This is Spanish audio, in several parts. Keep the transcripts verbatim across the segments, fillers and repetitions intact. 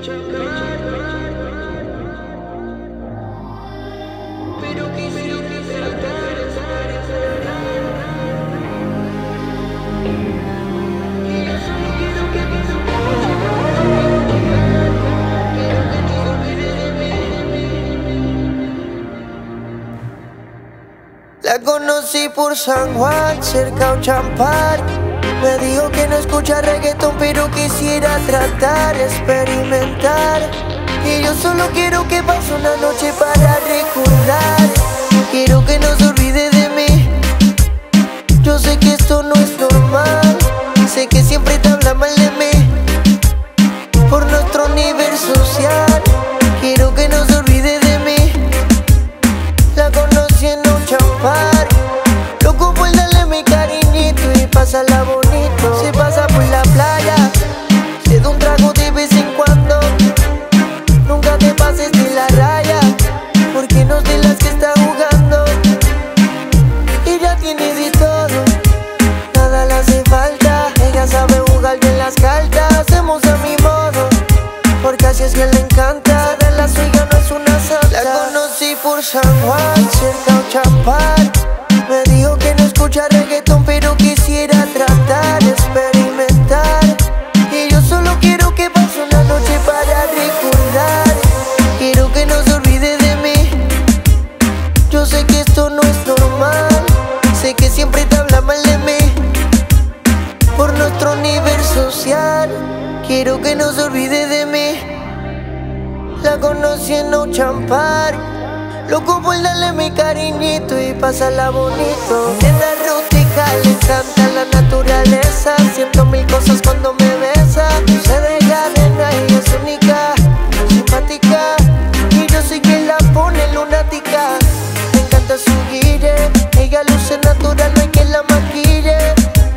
La conocí por San Juan, cerca a Champar. Me dijo que no escucha reggaetón, pero quisiera tratar, experimentar. Y yo solo quiero que pase una noche para recordar. Quiero que no se olvide de mí. Yo sé que esto no es normal. Sé que siempre te habla mal de mí por nuestro nivel social. Quiero que no se olvide de mí. La conocí en un Champar. Loco por darle mi cariñito y pasarla bonito. Se pasa por la playa, se da un trago de vez en cuando. Nunca te pases de la raya, porque no es de las que está jugando. Ella tiene de todo, nada le hace falta. Ella sabe jugar bien las cartas. Hacemos a mi modo, porque así es que le encanta. De la suya no es una santa. La conocí por San Juan, cerca a Champar. Me dijo que no escucha reggaetón, pero quisiera tratar, experimentar. Y yo solo quiero que pase una noche para recordar. Quiero que no se olvide de mí. Yo sé que esto no es normal. Sé que siempre te habla mal de mí por nuestro nivel social. Quiero que no se olvide de mí. La conocí en un Champar. Loco por darle mi cariñito y pasarla bonito. En la rústica le encanta la naturaleza. Siento mil cosas cuando me besa. Se deja nena y es única, simpática. Y yo soy quien la pone lunática. Me encanta su guille. Ella luce natural, no hay quien la maquille.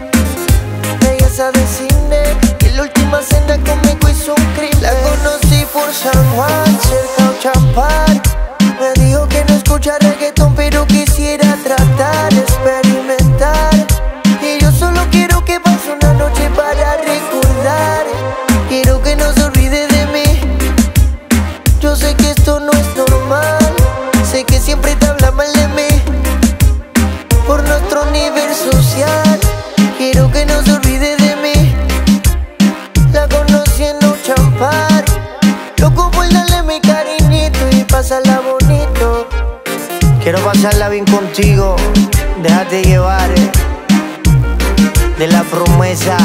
Belleza de cine. Y la última cena conmigo hizo un crimen. La conocí por San Juan, cerca a Champar. Me dijo que no escucha reggaetón, pero quisiera tratar, experimentar. Y yo solo quiero que pase una noche para recordar. Quiero que no se olvide de mí. Yo sé que esto no es normal. Sé que siempre te habla mal de mí por nuestro nivel social. Quiero que no se olvide de mí. La conocí en un Champar. Loco por darle mi cariñito y pasarla bonito. Quiero pasarla bien contigo, déjate llevar eh, de la promesa.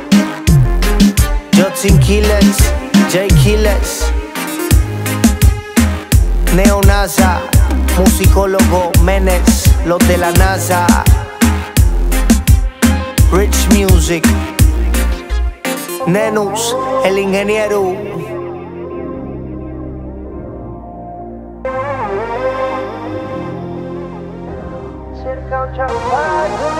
Justin Quiles, Jay Quiles, Neo NASA, musicólogo Menes, los de la NASA, Rich Music, Nenus, el ingeniero. Cerca a Champar.